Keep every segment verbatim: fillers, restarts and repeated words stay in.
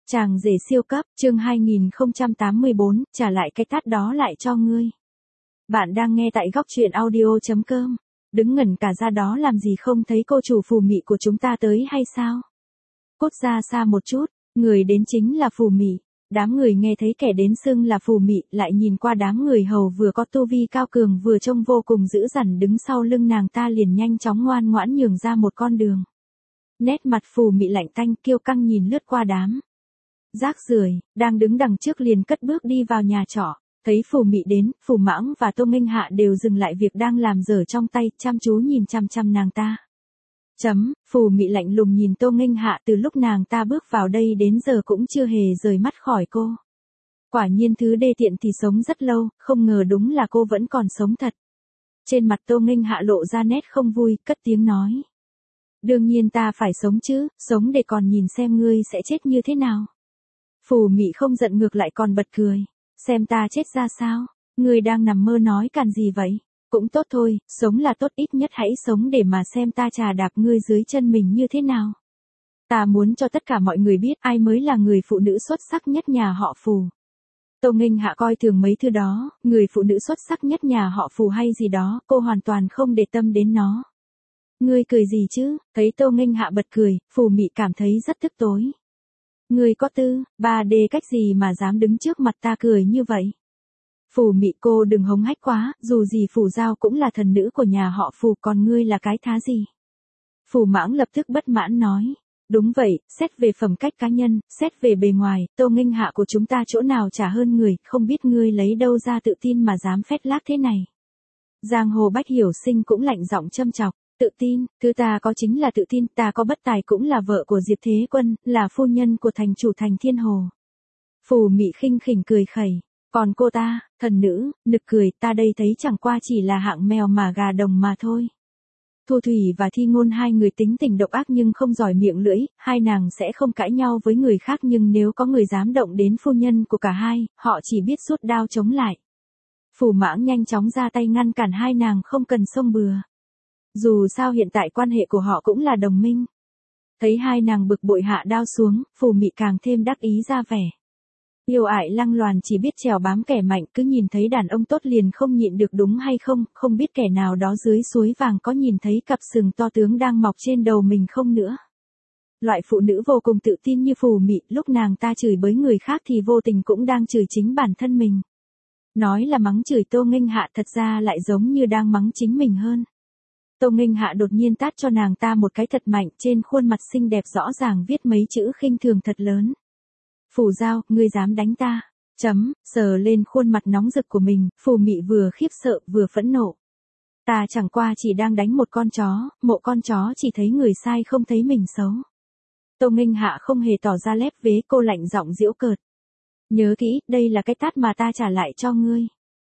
Chàng rể siêu cấp, chương hai nghìn không trăm tám mươi bốn, trả lại cái tát đó lại cho ngươi. Bạn đang nghe tại góc truyện audio chấm com. Đứng ngẩn cả ra đó làm gì không thấy cô chủ phù mị của chúng ta tới hay sao? Cút ra xa một chút, người đến chính là phù mị. Đám người nghe thấy kẻ đến xưng là phù mị, lại nhìn qua đám người hầu vừa có tu vi cao cường vừa trông vô cùng dữ dằn đứng sau lưng nàng ta liền nhanh chóng ngoan ngoãn nhường ra một con đường. Nét mặt phù mị lạnh tanh kiêu căng nhìn lướt qua đám rác rưởi đang đứng đằng trước liền cất bước đi vào nhà trọ. Thấy phù mị đến, phù mãng và tô nghênh hạ đều dừng lại việc đang làm dở trong tay, chăm chú nhìn chăm chăm nàng ta. Chấm, phù mị lạnh lùng nhìn tô nghênh hạ từ lúc nàng ta bước vào đây đến giờ cũng chưa hề rời mắt khỏi cô. Quả nhiên thứ đê tiện thì sống rất lâu, không ngờ đúng là cô vẫn còn sống thật. Trên mặt tô nghênh hạ lộ ra nét không vui, cất tiếng nói. Đương nhiên ta phải sống chứ, sống để còn nhìn xem ngươi sẽ chết như thế nào. Phù mị không giận ngược lại còn bật cười. Xem ta chết ra sao, ngươi đang nằm mơ nói càn gì vậy? Cũng tốt thôi, sống là tốt, ít nhất hãy sống để mà xem ta chà đạp ngươi dưới chân mình như thế nào. Ta muốn cho tất cả mọi người biết ai mới là người phụ nữ xuất sắc nhất nhà họ Phù. Tô nghênh hạ coi thường mấy thứ đó, người phụ nữ xuất sắc nhất nhà họ Phù hay gì đó, cô hoàn toàn không để tâm đến nó. Ngươi cười gì chứ? Thấy tô nghênh hạ bật cười, phù mị cảm thấy rất tức tối. Ngươi có tư, ba đê cách gì mà dám đứng trước mặt ta cười như vậy? Phù mị cô đừng hống hách quá, dù gì Phù Giao cũng là thần nữ của nhà họ Phù, còn ngươi là cái thá gì? Phù mãng lập tức bất mãn nói. Đúng vậy, xét về phẩm cách cá nhân, xét về bề ngoài, tô nghênh hạ của chúng ta chỗ nào chả hơn người, không biết ngươi lấy đâu ra tự tin mà dám phét lác thế này. Giang hồ Bách Hiểu Sinh cũng lạnh giọng châm chọc. Tự tin, thứ ta có chính là tự tin, ta có bất tài cũng là vợ của Diệp Thế Quân, là phu nhân của thành chủ thành Thiên Hồ. Phù mị khinh khỉnh cười khẩy, còn cô ta, thần nữ, nực cười, ta đây thấy chẳng qua chỉ là hạng mèo mà gà đồng mà thôi. Thu Thủy và Thi Ngôn hai người tính tình độc ác nhưng không giỏi miệng lưỡi, hai nàng sẽ không cãi nhau với người khác nhưng nếu có người dám động đến phu nhân của cả hai, họ chỉ biết rút đao chống lại. Phù mãng nhanh chóng ra tay ngăn cản hai nàng không cần xông bừa. Dù sao hiện tại quan hệ của họ cũng là đồng minh. Thấy hai nàng bực bội hạ đao xuống, phù mị càng thêm đắc ý ra vẻ. Yêu ải lăng loàn chỉ biết trèo bám kẻ mạnh, cứ nhìn thấy đàn ông tốt liền không nhịn được đúng hay không, không biết kẻ nào đó dưới suối vàng có nhìn thấy cặp sừng to tướng đang mọc trên đầu mình không nữa. Loại phụ nữ vô cùng tự tin như phù mị, lúc nàng ta chửi bới người khác thì vô tình cũng đang chửi chính bản thân mình. Nói là mắng chửi tô nghênh hạ thật ra lại giống như đang mắng chính mình hơn. Tô nghênh hạ đột nhiên tát cho nàng ta một cái thật mạnh, trên khuôn mặt xinh đẹp rõ ràng viết mấy chữ khinh thường thật lớn. Phù Giao, ngươi dám đánh ta? Chấm, sờ lên khuôn mặt nóng rực của mình, phù mị vừa khiếp sợ vừa phẫn nộ. Ta chẳng qua chỉ đang đánh một con chó, mộ con chó chỉ thấy người sai không thấy mình xấu. Tô nghênh hạ không hề tỏ ra lép vế, cô lạnh giọng giễu cợt. Nhớ kỹ, đây là cái tát mà ta trả lại cho ngươi.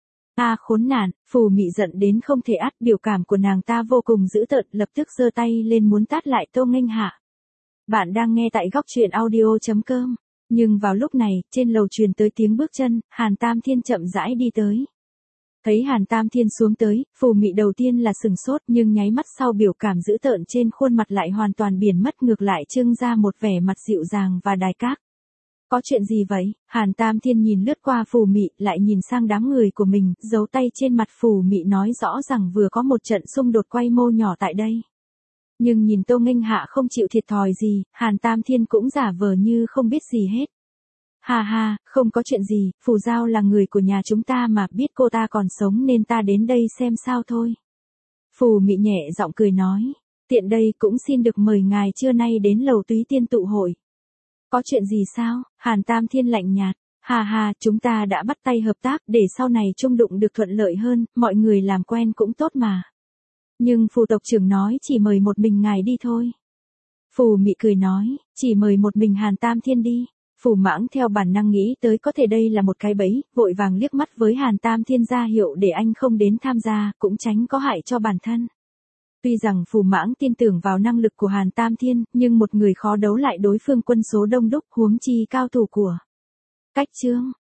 A à, khốn nạn, phù mị giận đến không thể át, biểu cảm của nàng ta vô cùng dữ tợn, lập tức giơ tay lên muốn tát lại tô nghênh hạ. Bạn đang nghe tại góc truyện audio chấm com. Nhưng vào lúc này, trên lầu truyền tới tiếng bước chân, Hàn Tam Thiên chậm rãi đi tới. Thấy Hàn Tam Thiên xuống tới, phù mị đầu tiên là sừng sốt nhưng nháy mắt sau biểu cảm dữ tợn trên khuôn mặt lại hoàn toàn biến mất, ngược lại trưng ra một vẻ mặt dịu dàng và đài các. Có chuyện gì vậy? Hàn Tam Thiên nhìn lướt qua phù mị, lại nhìn sang đám người của mình, giấu tay trên mặt phù mị nói rõ rằng vừa có một trận xung đột quay mô nhỏ tại đây. Nhưng nhìn tô nghênh hạ không chịu thiệt thòi gì, Hàn Tam Thiên cũng giả vờ như không biết gì hết. Ha ha, không có chuyện gì, Phù Giao là người của nhà chúng ta mà, biết cô ta còn sống nên ta đến đây xem sao thôi. Phù mị nhẹ giọng cười nói, tiện đây cũng xin được mời ngài trưa nay đến lầu Túy Tiên tụ hội. Có chuyện gì sao? Hàn Tam Thiên lạnh nhạt. Ha ha, chúng ta đã bắt tay hợp tác để sau này chung đụng được thuận lợi hơn, mọi người làm quen cũng tốt mà. Nhưng phù tộc trưởng nói chỉ mời một mình ngài đi thôi. Phù mị cười nói, chỉ mời một mình Hàn Tam Thiên đi. Phù mãng theo bản năng nghĩ tới có thể đây là một cái bẫy, vội vàng liếc mắt với Hàn Tam Thiên ra hiệu để anh không đến tham gia, cũng tránh có hại cho bản thân. Tuy rằng phù mãng tin tưởng vào năng lực của Hàn Tam Thiên, nhưng một người khó đấu lại đối phương quân số đông đúc, huống chi cao thủ của cách Trương.